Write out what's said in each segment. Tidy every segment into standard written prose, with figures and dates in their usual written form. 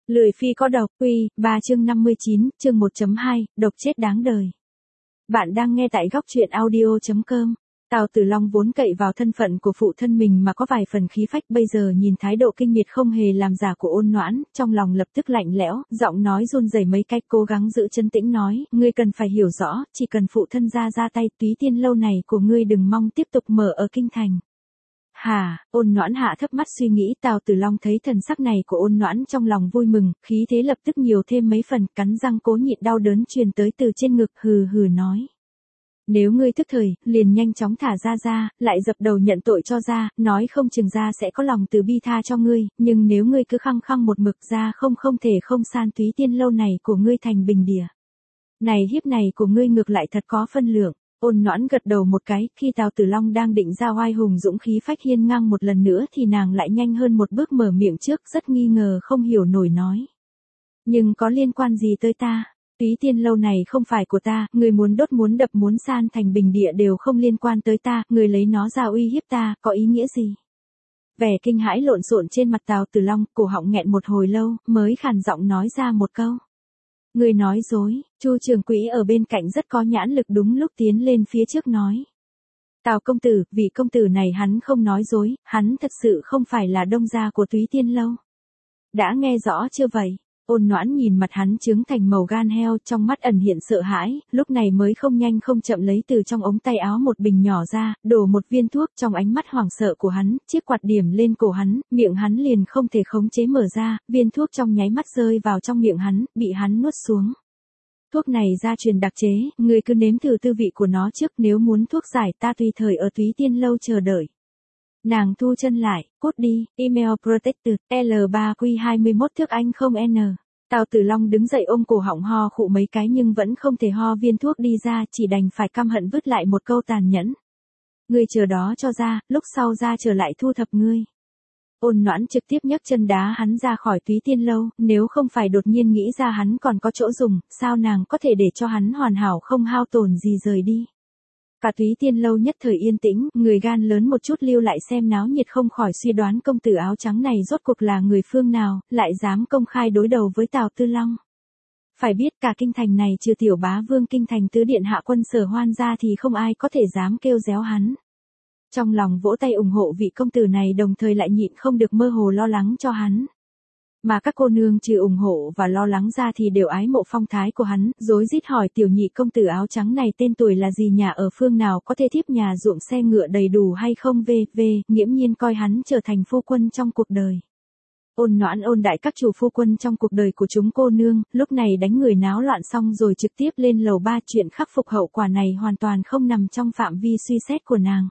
Lười phi có độc, chương 59, chương 1.2, độc chết đáng đời. Bạn đang nghe tại góc truyện audio.com. Tào Tử Long vốn cậy vào thân phận của phụ thân mình mà có vài phần khí phách, bây giờ nhìn thái độ kinh miệt không hề làm giả của Ôn Noãn, trong lòng lập tức lạnh lẽo, giọng nói run rẩy mấy cách, cố gắng giữ trấn tĩnh nói, ngươi cần phải hiểu rõ, chỉ cần phụ thân ra tay, Túy Tiên lâu này của ngươi đừng mong tiếp tục mở ở kinh thành. Hả? Ôn Noãn hạ thấp mắt suy nghĩ. Tào Tử Long thấy thần sắc này của Ôn Noãn trong lòng vui mừng, khí thế lập tức nhiều thêm mấy phần, cắn răng cố nhịn đau đớn truyền tới từ trên ngực, hừ hừ nói. Nếu ngươi thức thời, liền nhanh chóng thả ra, lại dập đầu nhận tội cho ra, nói không chừng ra sẽ có lòng từ bi tha cho ngươi, nhưng nếu ngươi cứ khăng khăng một mực ra không thể không san Túy Tiên lâu này của ngươi thành bình địa. Này hiếp này của ngươi ngược lại thật có phân lượng. Ôn Noãn gật đầu một cái, khi Tào Tử Long đang định ra oai hùng dũng khí phách hiên ngang một lần nữa thì nàng lại nhanh hơn một bước mở miệng trước, rất nghi ngờ không hiểu nổi nói. Nhưng có liên quan gì tới ta? Túy Tiên lâu này không phải của ta, người muốn đốt muốn đập muốn san thành bình địa đều không liên quan tới ta, người lấy nó ra uy hiếp ta, có ý nghĩa gì? Vẻ kinh hãi lộn xộn trên mặt Tào Tử Long, cổ họng nghẹn một hồi lâu, mới khàn giọng nói ra một câu. Người nói dối. Chu Trường Quỹ ở bên cạnh rất có nhãn lực đúng lúc tiến lên phía trước nói. Tào công tử, vị công tử này hắn không nói dối, hắn thật sự không phải là đông gia của Túy Tiên lâu. Đã nghe rõ chưa vậy? Ôn Noãn nhìn mặt hắn trướng thành màu gan heo, trong mắt ẩn hiện sợ hãi, lúc này mới không nhanh không chậm lấy từ trong ống tay áo một bình nhỏ ra, đổ một viên thuốc. Trong ánh mắt hoảng sợ của hắn, chiếc quạt điểm lên cổ hắn, miệng hắn liền không thể khống chế mở ra, viên thuốc trong nháy mắt rơi vào trong miệng hắn, bị hắn nuốt xuống. Thuốc này gia truyền đặc chế, ngươi cứ nếm thử tư vị của nó trước, nếu muốn thuốc giải ta tùy thời ở Túy Tiên lâu chờ đợi. Nàng thu chân lại, cốt đi, email protected, L3Q21 thước Anh không N. Tào Tử Long đứng dậy ôm cổ họng ho khụ mấy cái nhưng vẫn không thể ho viên thuốc đi ra, chỉ đành phải căm hận vứt lại một câu tàn nhẫn. Ngươi chờ đó cho ra, lúc sau ra trở lại thu thập ngươi. Ôn Noãn trực tiếp nhấc chân đá hắn ra khỏi Túy Tiên lâu, nếu không phải đột nhiên nghĩ ra hắn còn có chỗ dùng, sao nàng có thể để cho hắn hoàn hảo không hao tổn gì rời đi. Cả Túy Tiên lâu nhất thời yên tĩnh, người gan lớn một chút lưu lại xem náo nhiệt không khỏi suy đoán công tử áo trắng này rốt cuộc là người phương nào, lại dám công khai đối đầu với Tào Tư Long. Phải biết cả kinh thành này trừ tiểu bá vương kinh thành tứ điện hạ quân Sở Hoan ra thì không ai có thể dám kêu réo hắn. Trong lòng vỗ tay ủng hộ vị công tử này, đồng thời lại nhịn không được mơ hồ lo lắng cho hắn. Mà các cô nương trừ ủng hộ và lo lắng ra thì đều ái mộ phong thái của hắn, rối rít hỏi tiểu nhị công tử áo trắng này tên tuổi là gì, nhà ở phương nào, có thể thiếp nhà ruộng xe ngựa đầy đủ hay không, nghiễm nhiên coi hắn trở thành phu quân trong cuộc đời. Ôn Noãn ôn đại các chủ phu quân trong cuộc đời của chúng cô nương, lúc này đánh người náo loạn xong rồi trực tiếp lên lầu 3, chuyện khắc phục hậu quả này hoàn toàn không nằm trong phạm vi suy xét của nàng.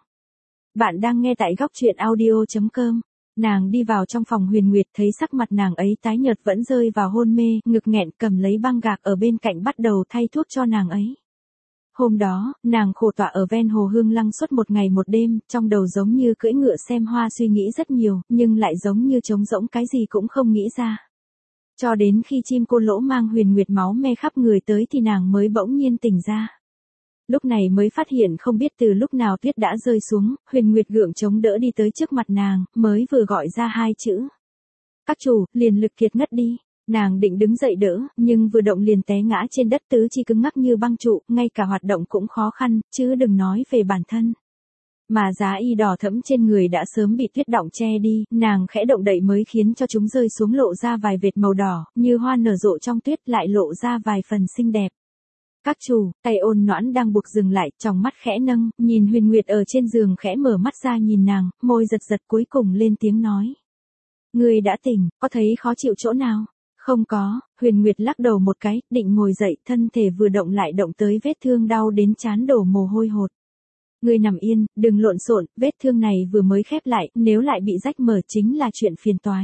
Bạn đang nghe tại góc truyện audio.com. Nàng đi vào trong phòng Huyền Nguyệt, thấy sắc mặt nàng ấy tái nhợt vẫn rơi vào hôn mê, ngực nghẹn, cầm lấy băng gạc ở bên cạnh bắt đầu thay thuốc cho nàng ấy. Hôm đó, nàng khổ tọa ở ven hồ Hương Lăng suốt một ngày một đêm, trong đầu giống như cưỡi ngựa xem hoa suy nghĩ rất nhiều, nhưng lại giống như trống rỗng cái gì cũng không nghĩ ra. Cho đến khi chim cô lỗ mang Huyền Nguyệt máu me khắp người tới thì nàng mới bỗng nhiên tỉnh ra. Lúc này mới phát hiện không biết từ lúc nào tuyết đã rơi xuống, Huyền Nguyệt gượng chống đỡ đi tới trước mặt nàng, mới vừa gọi ra hai chữ. Các chủ, liền lực kiệt ngất đi. Nàng định đứng dậy đỡ, nhưng vừa động liền té ngã trên đất, tứ chi cứng ngắc như băng trụ, ngay cả hoạt động cũng khó khăn, chứ đừng nói về bản thân. Mà giá y đỏ thẫm trên người đã sớm bị tuyết đọng che đi, nàng khẽ động đậy mới khiến cho chúng rơi xuống lộ ra vài vệt màu đỏ, như hoa nở rộ trong tuyết, lại lộ ra vài phần xinh đẹp. Các chủ, tay Ôn Noãn đang buộc dừng lại, trong mắt khẽ nâng, nhìn Huyền Nguyệt ở trên giường khẽ mở mắt ra nhìn nàng, môi giật giật cuối cùng lên tiếng nói. Ngươi đã tỉnh, có thấy khó chịu chỗ nào? Không có. Huyền Nguyệt lắc đầu một cái, định ngồi dậy, thân thể vừa động lại động tới vết thương đau đến trán đổ mồ hôi hột. Ngươi nằm yên, đừng lộn xộn, vết thương này vừa mới khép lại, nếu lại bị rách mở chính là chuyện phiền toái.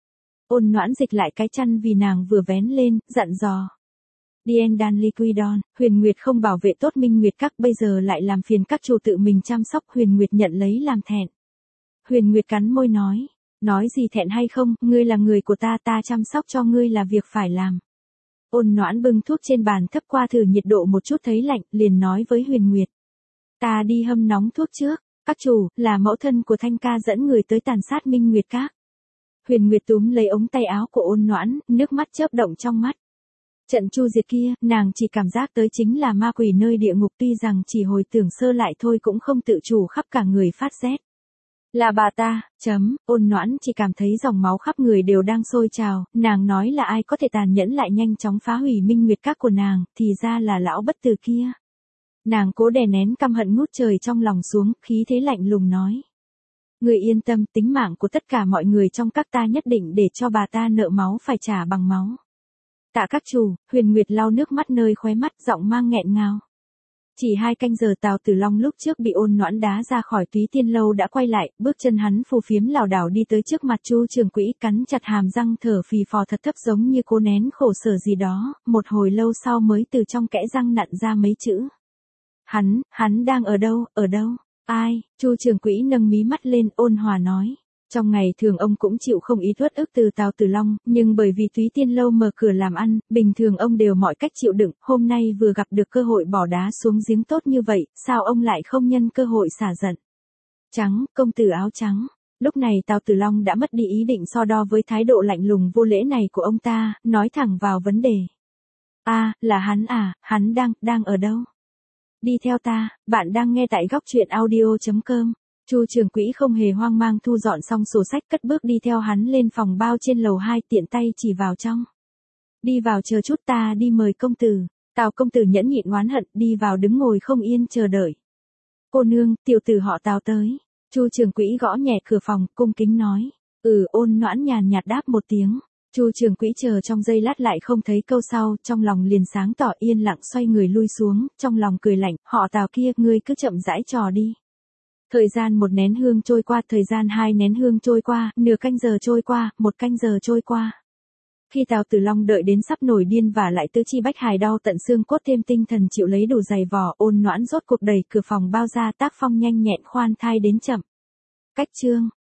Ôn Noãn dịch lại cái chăn vì nàng vừa vén lên, dặn dò. Dien Dan Liquidon, Huyền Nguyệt không bảo vệ tốt Minh Nguyệt các, bây giờ lại làm phiền các chủ tự mình chăm sóc, Huyền Nguyệt nhận lấy làm thẹn. Huyền Nguyệt cắn môi nói gì thẹn hay không, ngươi là người của ta, ta chăm sóc cho ngươi là việc phải làm. Ôn Noãn bưng thuốc trên bàn thấp qua thử nhiệt độ một chút thấy lạnh, liền nói với Huyền Nguyệt. Ta đi hâm nóng thuốc trước, các chủ, là mẫu thân của Thanh ca dẫn người tới tàn sát Minh Nguyệt các. Huyền Nguyệt túm lấy ống tay áo của Ôn Noãn, nước mắt chớp động trong mắt. Trận chu diệt kia, nàng chỉ cảm giác tới chính là ma quỷ nơi địa ngục, tuy rằng chỉ hồi tưởng sơ lại thôi cũng không tự chủ khắp cả người phát rét. Là bà ta, Ôn Noãn chỉ cảm thấy dòng máu khắp người đều đang sôi trào, nàng nói là ai có thể tàn nhẫn lại nhanh chóng phá hủy minh nguyệt các của nàng, thì ra là lão bất tử kia. Nàng cố đè nén căm hận ngút trời trong lòng xuống, khí thế lạnh lùng nói. Người yên tâm, tính mạng của tất cả mọi người trong các ta nhất định để cho bà ta nợ máu phải trả bằng máu. Tạ các chủ, Huyền Nguyệt lau nước mắt nơi khóe mắt, giọng mang nghẹn ngào. Chỉ 2 canh giờ Tào Tử Long lúc trước bị Ôn Noãn đá ra khỏi Túy Tiên lâu đã quay lại, bước chân hắn phù phiếm lảo đảo đi tới trước mặt Chu Trường Quỹ, cắn chặt hàm răng thở phì phò thật thấp giống như cố nén khổ sở gì đó, một hồi lâu sau mới từ trong kẽ răng nặn ra mấy chữ. Hắn đang ở đâu, ở đâu? Ai? Chu Trường Quỹ nâng mí mắt lên, ôn hòa nói. Trong ngày thường ông cũng chịu không ý uất ức từ Tào Tử Long, nhưng bởi vì Túy Tiên lâu mở cửa làm ăn, bình thường ông đều mọi cách chịu đựng, hôm nay vừa gặp được cơ hội bỏ đá xuống giếng tốt như vậy, sao ông lại không nhân cơ hội xả giận? Công tử áo trắng. Lúc này Tào Tử Long đã mất đi ý định so đo với thái độ lạnh lùng vô lễ này của ông ta, nói thẳng vào vấn đề. Là hắn à, hắn đang ở đâu? Đi theo ta, bạn đang nghe tại góc truyện audio.com. Chu Trường Quỹ không hề hoang mang thu dọn xong sổ sách, cất bước đi theo hắn lên phòng bao trên lầu 2, tiện tay chỉ vào trong. Đi vào chờ chút, ta đi mời công tử. Tào công tử nhẫn nhịn oán hận, đi vào đứng ngồi không yên chờ đợi. Cô nương, tiểu tử họ Tào tới. Chu Trường Quỹ gõ nhẹ cửa phòng, cung kính nói. Ôn Noãn nhàn nhạt đáp một tiếng. Chu Trường Quỹ chờ trong giây lát lại không thấy câu sau, trong lòng liền sáng tỏ, yên lặng xoay người lui xuống, trong lòng cười lạnh, họ Tào kia, ngươi cứ chậm rãi trò đi. Thời gian 1 nén hương trôi qua, thời gian 2 nén hương trôi qua, nửa canh giờ trôi qua, 1 canh giờ trôi qua. Khi Tào Tử Long đợi đến sắp nổi điên và lại tứ chi bách hài đau tận xương cốt thêm tinh thần chịu lấy đủ giày vò, Ôn Noãn rốt cuộc đẩy cửa phòng bao ra, tác phong nhanh nhẹn khoan thai đến chậm. Cách chương